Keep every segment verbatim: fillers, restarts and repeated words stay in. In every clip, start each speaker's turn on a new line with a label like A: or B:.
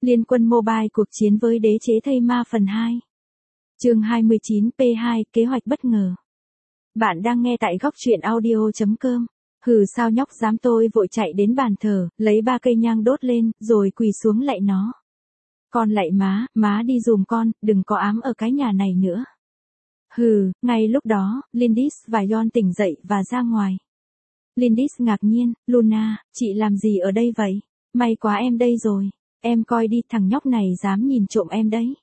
A: Liên quân mobile cuộc chiến với đế chế thây ma phần hai. Chương hai mươi chín P hai, kế hoạch bất ngờ. Bạn đang nghe tại góc truyện audio chấm com. Hừ, sao nhóc dám? Tôi vội chạy đến bàn thờ, lấy ba cây nhang đốt lên, rồi quỳ xuống lạy nó. Con lạy má, má đi giùm con, đừng có ám ở cái nhà này nữa. Hừ, ngay lúc đó, Lindis và Yon tỉnh dậy và ra ngoài. Lindis ngạc nhiên, Luna, chị làm gì ở đây vậy? May quá em đây rồi. Em coi đi, thằng nhóc này dám nhìn trộm em đấy.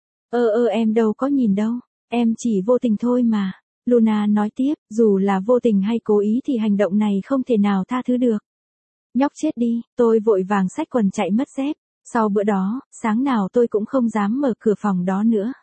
A: Ơ ơ em đâu có nhìn đâu, em chỉ vô tình thôi mà. Luna nói tiếp, dù là vô tình hay cố ý thì hành động này không thể nào tha thứ được. Nhóc chết đi, tôi vội vàng xách quần chạy mất dép. Sau bữa đó, sáng nào tôi cũng không dám mở cửa phòng đó nữa.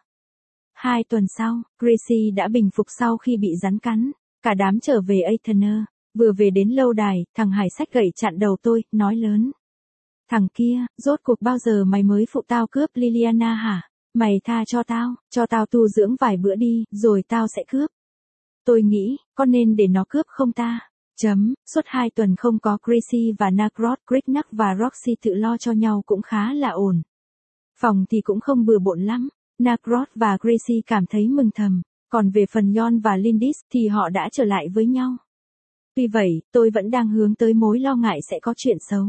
A: Hai tuần sau, Gracie đã bình phục sau khi bị rắn cắn. Cả đám trở về Aetherner. Vừa về đến lâu đài, thằng Hải xách gậy chặn đầu tôi, nói lớn. Thằng kia, rốt cuộc bao giờ mày mới phụ tao cướp Liliana hả? Mày tha cho tao, cho tao tu dưỡng vài bữa đi, rồi tao sẽ cướp. Tôi nghĩ, có nên để nó cướp không ta? Chấm, suốt hai tuần không có Gracie và Nagrod, Grignac và Roxy tự lo cho nhau cũng khá là ổn. Phòng thì cũng không bừa bộn lắm. Nagrod và Gracie cảm thấy mừng thầm, còn về phần Yon và Lindis thì họ đã trở lại với nhau. Tuy vậy, tôi vẫn đang hướng tới mối lo ngại sẽ có chuyện xấu.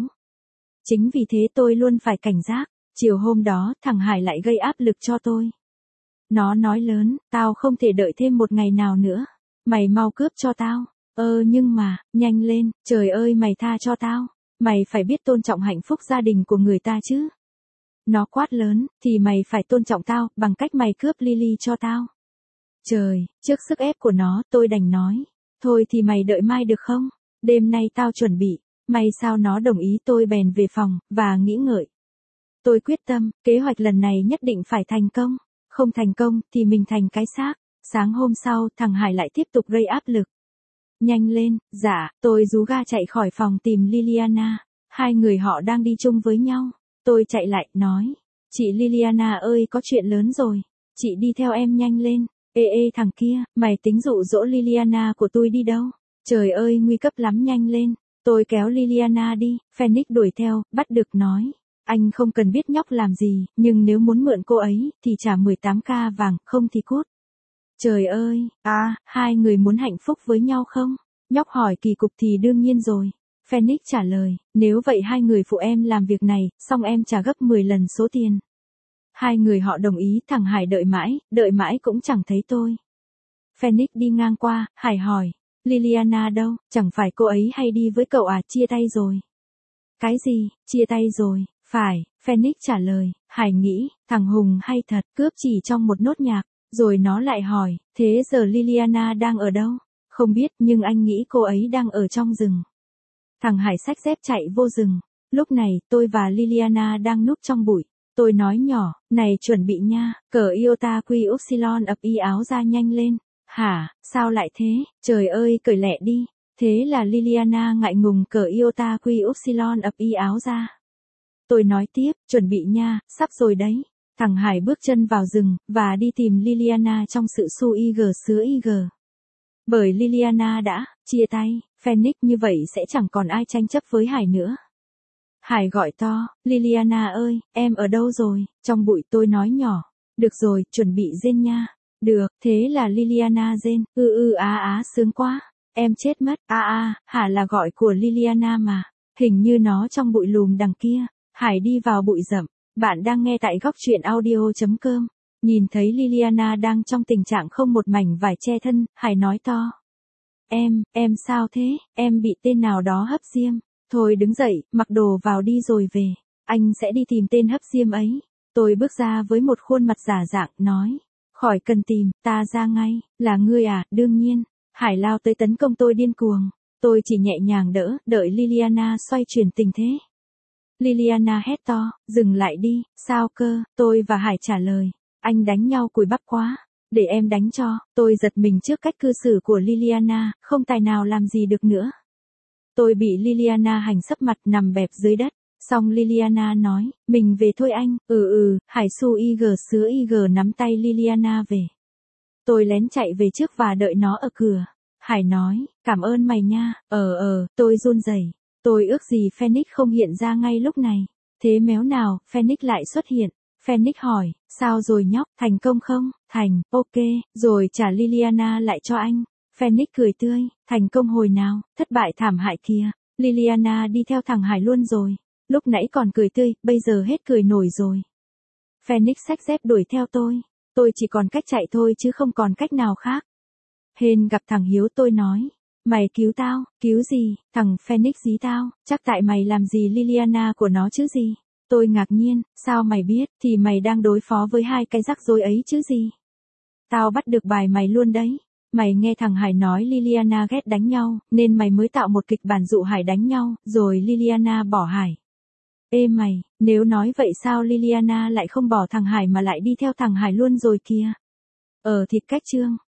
A: Chính vì thế tôi luôn phải cảnh giác. Chiều hôm đó, thằng Hải lại gây áp lực cho tôi. Nó nói lớn, tao không thể đợi thêm một ngày nào nữa. Mày mau cướp cho tao. Ơ nhưng mà, nhanh lên, trời ơi mày tha cho tao. Mày phải biết tôn trọng hạnh phúc gia đình của người ta chứ. Nó quát lớn, thì mày phải tôn trọng tao, bằng cách mày cướp Lily cho tao. Trời, trước sức ép của nó, tôi đành nói. Thôi thì mày đợi mai được không? Đêm nay tao chuẩn bị. May sao nó đồng ý, tôi bèn về phòng, và nghĩ ngợi. Tôi quyết tâm, kế hoạch lần này nhất định phải thành công. Không thành công, thì mình thành cái xác. Sáng hôm sau, thằng Hải lại tiếp tục gây áp lực. Nhanh lên, dạ, tôi rú ga chạy khỏi phòng tìm Liliana. Hai người họ đang đi chung với nhau. Tôi chạy lại, nói. Chị Liliana ơi, có chuyện lớn rồi. Chị đi theo em nhanh lên. Ê ê thằng kia, mày tính dụ dỗ Liliana của tôi đi đâu? Trời ơi, nguy cấp lắm, nhanh lên. Tôi kéo Liliana đi, Phoenix đuổi theo, bắt được nói. Anh không cần biết nhóc làm gì, nhưng nếu muốn mượn cô ấy, thì trả mười tám k vàng, không thì cút. Trời ơi, à, hai người muốn hạnh phúc với nhau không? Nhóc hỏi kỳ cục thì đương nhiên rồi. Phoenix trả lời, nếu vậy hai người phụ em làm việc này, xong em trả gấp mười lần số tiền. Hai người họ đồng ý, thằng Hải đợi mãi, đợi mãi cũng chẳng thấy tôi. Phoenix đi ngang qua, Hải hỏi, Liliana đâu, chẳng phải cô ấy hay đi với cậu à, chia tay rồi. Cái gì, chia tay rồi, phải, Phoenix trả lời, Hải nghĩ, thằng Hùng hay thật, cướp chỉ trong một nốt nhạc, rồi nó lại hỏi, thế giờ Liliana đang ở đâu? Không biết, nhưng anh nghĩ cô ấy đang ở trong rừng. Thằng Hải xách dép chạy vô rừng. Lúc này, tôi và Liliana đang núp trong bụi. Tôi nói nhỏ, này chuẩn bị nha, cởi iota quy upsilon ập y áo ra nhanh lên. Hả, sao lại thế? Trời ơi, cởi lẹ đi. Thế là Liliana ngại ngùng cởi iota quy upsilon ập y áo ra. Tôi nói tiếp, chuẩn bị nha, sắp rồi đấy. Thằng Hải bước chân vào rừng, và đi tìm Liliana trong sự su ig sứa ig. Bởi Liliana đã chia tay, Phoenix như vậy sẽ chẳng còn ai tranh chấp với Hải nữa. Hải gọi to, Liliana ơi, em ở đâu rồi? Trong bụi tôi nói nhỏ, được rồi, chuẩn bị rên nha. Được, thế là Liliana rên, ư ư á á sướng quá, em chết mất, a a, hả là gọi của Liliana mà, hình như nó trong bụi lùm đằng kia. Hải đi vào bụi rậm, bạn đang nghe tại góc truyện audio chấm com. Nhìn thấy Liliana đang trong tình trạng không một mảnh vải che thân, Hải nói to. Em, em sao thế, em bị tên nào đó hấp diêm. Thôi đứng dậy, mặc đồ vào đi rồi về. Anh sẽ đi tìm tên hấp diêm ấy. Tôi bước ra với một khuôn mặt giả dạng, nói. Khỏi cần tìm, ta ra ngay, là ngươi à, đương nhiên. Hải lao tới tấn công tôi điên cuồng. Tôi chỉ nhẹ nhàng đỡ, đợi Liliana xoay chuyển tình thế. Liliana hét to, dừng lại đi, sao cơ, tôi và Hải trả lời. Anh đánh nhau cùi bắp quá. Để em đánh cho, tôi giật mình trước cách cư xử của Liliana, không tài nào làm gì được nữa. Tôi bị Liliana hành sấp mặt nằm bẹp dưới đất, xong Liliana nói, mình về thôi anh, ừ ừ, Hải su ig sứa ig nắm tay Liliana về. Tôi lén chạy về trước và đợi nó ở cửa. Hải nói, cảm ơn mày nha, ờ ờ, tôi run rẩy. Tôi ước gì Phoenix không hiện ra ngay lúc này. Thế méo nào, Phoenix lại xuất hiện. Phoenix hỏi, sao rồi nhóc, thành công không? Thành, ok, rồi trả Liliana lại cho anh. Phoenix cười tươi, thành công hồi nào, thất bại thảm hại kìa. Liliana đi theo thằng Hải luôn rồi. Lúc nãy còn cười tươi, bây giờ hết cười nổi rồi. Phoenix xách dép đuổi theo tôi. Tôi chỉ còn cách chạy thôi chứ không còn cách nào khác. Hên gặp thằng Hiếu tôi nói. Mày cứu tao, cứu gì, thằng Phoenix dí tao, chắc tại mày làm gì Liliana của nó chứ gì. Tôi ngạc nhiên, sao mày biết, thì mày đang đối phó với hai cái rắc rối ấy chứ gì. Tao bắt được bài mày luôn đấy. Mày nghe thằng Hải nói Liliana ghét đánh nhau, nên mày mới tạo một kịch bản dụ Hải đánh nhau, rồi Liliana bỏ Hải. Ê mày, nếu nói vậy sao Liliana lại không bỏ thằng Hải mà lại đi theo thằng Hải luôn rồi kìa. Ờ thịt cách chương.